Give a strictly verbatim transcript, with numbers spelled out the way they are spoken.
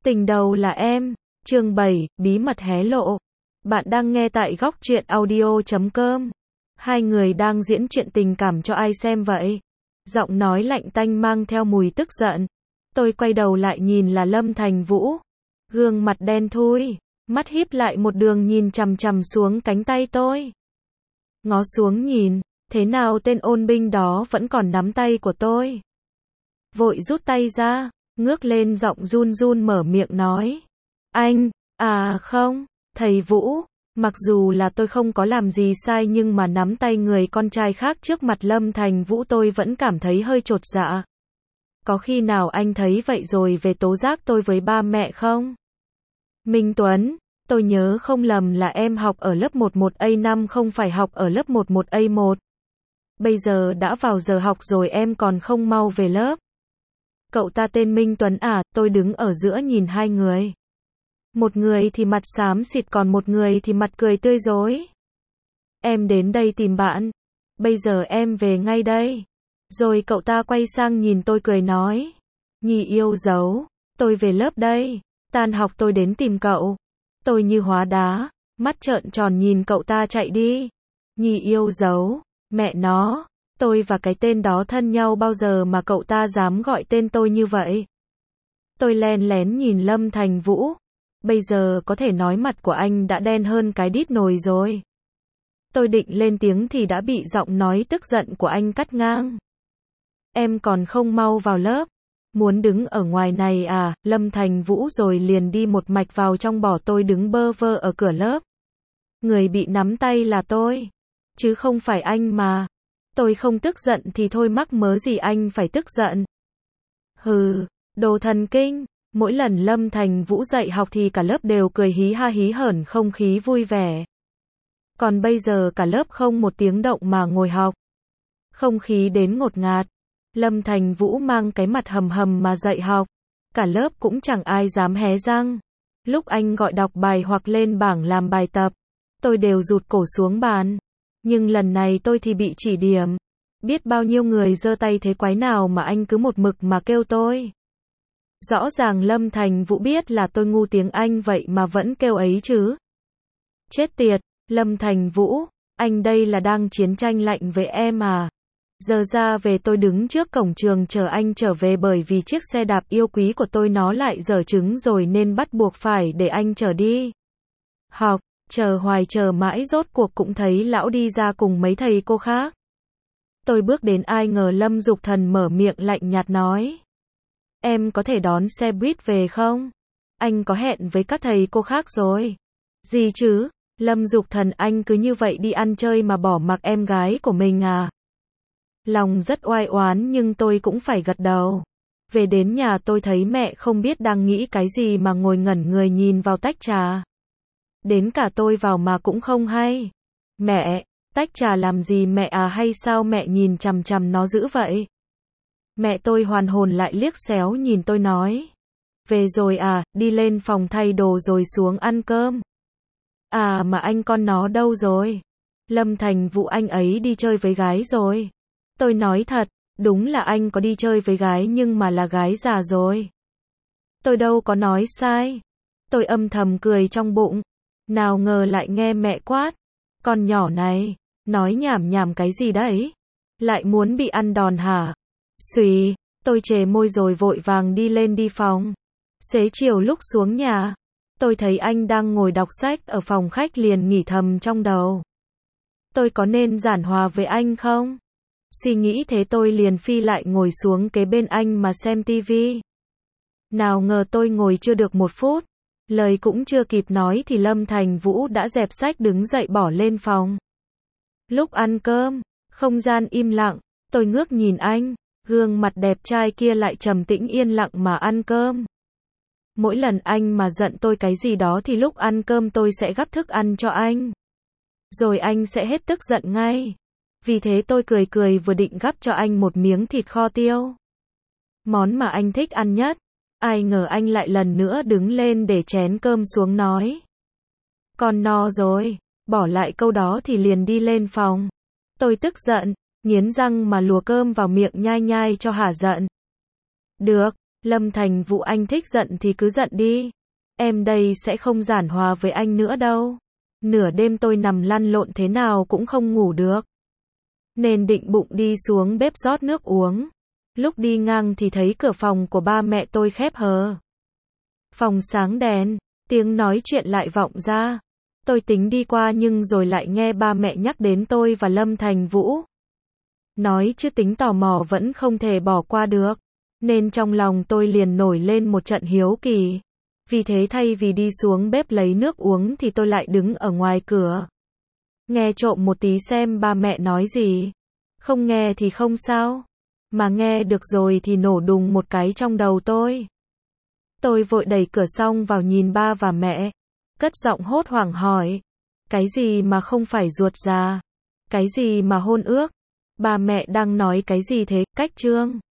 Tình đầu là em, chương bảy, bí mật hé lộ. Bạn đang nghe tại góc truyện audio chấm com. Hai người đang diễn chuyện tình cảm cho ai xem vậy? Giọng nói lạnh tanh mang theo mùi tức giận. Tôi quay đầu lại nhìn là Lâm Thành Vũ. Gương mặt đen thui, mắt híp lại một đường nhìn chằm chằm xuống cánh tay tôi. Ngó xuống nhìn, thế nào tên ôn binh đó vẫn còn nắm tay của tôi. Vội rút tay ra, ngước lên giọng run run mở miệng nói. Anh, à không, thầy Vũ, mặc dù là tôi không có làm gì sai nhưng mà nắm tay người con trai khác trước mặt Lâm Thành Vũ tôi vẫn cảm thấy hơi chột dạ. Có khi nào anh thấy vậy rồi về tố giác tôi với ba mẹ không? Minh Tuấn, tôi nhớ không lầm là em học ở lớp mười một A năm không phải học ở lớp mười một A một. Bây giờ đã vào giờ học rồi em còn không mau về lớp. Cậu ta tên Minh Tuấn à, tôi đứng ở giữa nhìn hai người. Một người thì mặt xám xịt còn một người thì mặt cười tươi rói. Em đến đây tìm bạn. Bây giờ em về ngay đây. Rồi cậu ta quay sang nhìn tôi cười nói. Nhi yêu dấu, tôi về lớp đây. Tan học tôi đến tìm cậu. Tôi như hóa đá, mắt trợn tròn nhìn cậu ta chạy đi. Nhi yêu dấu, mẹ nó. Tôi và cái tên đó thân nhau bao giờ mà cậu ta dám gọi tên tôi như vậy? Tôi len lén nhìn Lâm Thành Vũ. Bây giờ có thể nói mặt của anh đã đen hơn cái đít nồi rồi. Tôi định lên tiếng thì đã bị giọng nói tức giận của anh cắt ngang. Em còn không mau vào lớp. Muốn đứng ở ngoài này à? Lâm Thành Vũ rồi liền đi một mạch vào trong bỏ tôi đứng bơ vơ ở cửa lớp. Người bị nắm tay là tôi, chứ không phải anh mà. Tôi không tức giận thì thôi mắc mớ gì anh phải tức giận. Hừ, đồ thần kinh. Mỗi lần Lâm Thành Vũ dạy học thì cả lớp đều cười hí ha hí hởn không khí vui vẻ. Còn bây giờ cả lớp không một tiếng động mà ngồi học. Không khí đến ngột ngạt. Lâm Thành Vũ mang cái mặt hầm hầm mà dạy học. Cả lớp cũng chẳng ai dám hé răng. Lúc anh gọi đọc bài hoặc lên bảng làm bài tập, tôi đều rụt cổ xuống bàn. Nhưng lần này tôi thì bị chỉ điểm. Biết bao nhiêu người giơ tay thế quái nào mà anh cứ một mực mà kêu tôi. Rõ ràng Lâm Thành Vũ biết là tôi ngu tiếng Anh vậy mà vẫn kêu ấy chứ. Chết tiệt, Lâm Thành Vũ, anh đây là đang chiến tranh lạnh với em à? Giờ ra về tôi đứng trước cổng trường chờ anh trở về bởi vì chiếc xe đạp yêu quý của tôi nó lại dở trứng rồi nên bắt buộc phải để anh chở đi. Học, chờ hoài chờ mãi rốt cuộc cũng thấy lão đi ra cùng mấy thầy cô khác. Tôi bước đến ai ngờ Lâm Dục Thần mở miệng lạnh nhạt nói. Em có thể đón xe buýt về không? Anh có hẹn với các thầy cô khác rồi. Gì chứ? Lâm Dục Thần anh cứ như vậy đi ăn chơi mà bỏ mặc em gái của mình à? Lòng rất oai oán nhưng tôi cũng phải gật đầu. Về đến nhà tôi thấy mẹ không biết đang nghĩ cái gì mà ngồi ngẩn người nhìn vào tách trà. Đến cả tôi vào mà cũng không hay. Mẹ, tách trà làm gì mẹ à hay sao mẹ nhìn chằm chằm nó dữ vậy? Mẹ tôi hoàn hồn lại liếc xéo nhìn tôi nói. Về rồi à, đi lên phòng thay đồ rồi xuống ăn cơm. À mà anh con nó đâu rồi? Lâm Thành Vũ anh ấy đi chơi với gái rồi. Tôi nói thật, đúng là anh có đi chơi với gái nhưng mà là gái già rồi. Tôi đâu có nói sai. Tôi âm thầm cười trong bụng. Nào ngờ lại nghe mẹ quát. Con nhỏ này, nói nhảm nhảm cái gì đấy? Lại muốn bị ăn đòn hả? Xùy, tôi chề môi rồi vội vàng đi lên đi phòng. Xế chiều lúc xuống nhà, tôi thấy anh đang ngồi đọc sách ở phòng khách liền nghỉ thầm trong đầu. Tôi có nên giảng hòa với anh không? Suy nghĩ thế tôi liền phi lại ngồi xuống kế bên anh mà xem tivi. Nào ngờ tôi ngồi chưa được một phút, lời cũng chưa kịp nói thì Lâm Thành Vũ đã dẹp sách đứng dậy bỏ lên phòng. Lúc ăn cơm, không gian im lặng, tôi ngước nhìn anh, gương mặt đẹp trai kia lại trầm tĩnh yên lặng mà ăn cơm. Mỗi lần anh mà giận tôi cái gì đó thì lúc ăn cơm tôi sẽ gắp thức ăn cho anh. Rồi anh sẽ hết tức giận ngay. Vì thế tôi cười cười vừa định gắp cho anh một miếng thịt kho tiêu. Món mà anh thích ăn nhất. Ai ngờ anh lại lần nữa đứng lên để chén cơm xuống nói. Con no rồi. Bỏ lại câu đó thì liền đi lên phòng. Tôi tức giận, nghiến răng mà lùa cơm vào miệng nhai nhai cho hả giận. Được, Lâm Thành Vũ, anh thích giận thì cứ giận đi. Em đây sẽ không giảng hòa với anh nữa đâu. Nửa đêm tôi nằm lăn lộn thế nào cũng không ngủ được. Nên định bụng đi xuống bếp rót nước uống. Lúc đi ngang thì thấy cửa phòng của ba mẹ tôi khép hờ. Phòng sáng đèn, tiếng nói chuyện lại vọng ra. Tôi tính đi qua nhưng rồi lại nghe ba mẹ nhắc đến tôi và Lâm Thành Vũ. Nói chứ tính tò mò vẫn không thể bỏ qua được. Nên trong lòng tôi liền nổi lên một trận hiếu kỳ. Vì thế thay vì đi xuống bếp lấy nước uống thì tôi lại đứng ở ngoài cửa. Nghe trộm một tí xem ba mẹ nói gì. Không nghe thì không sao. Mà nghe được rồi thì nổ đùng một cái trong đầu tôi. Tôi vội đẩy cửa xong vào nhìn ba và mẹ. Cất giọng hốt hoảng hỏi. Cái gì mà không phải ruột già? Cái gì mà hôn ước? Ba mẹ đang nói cái gì thế? Cách Trương.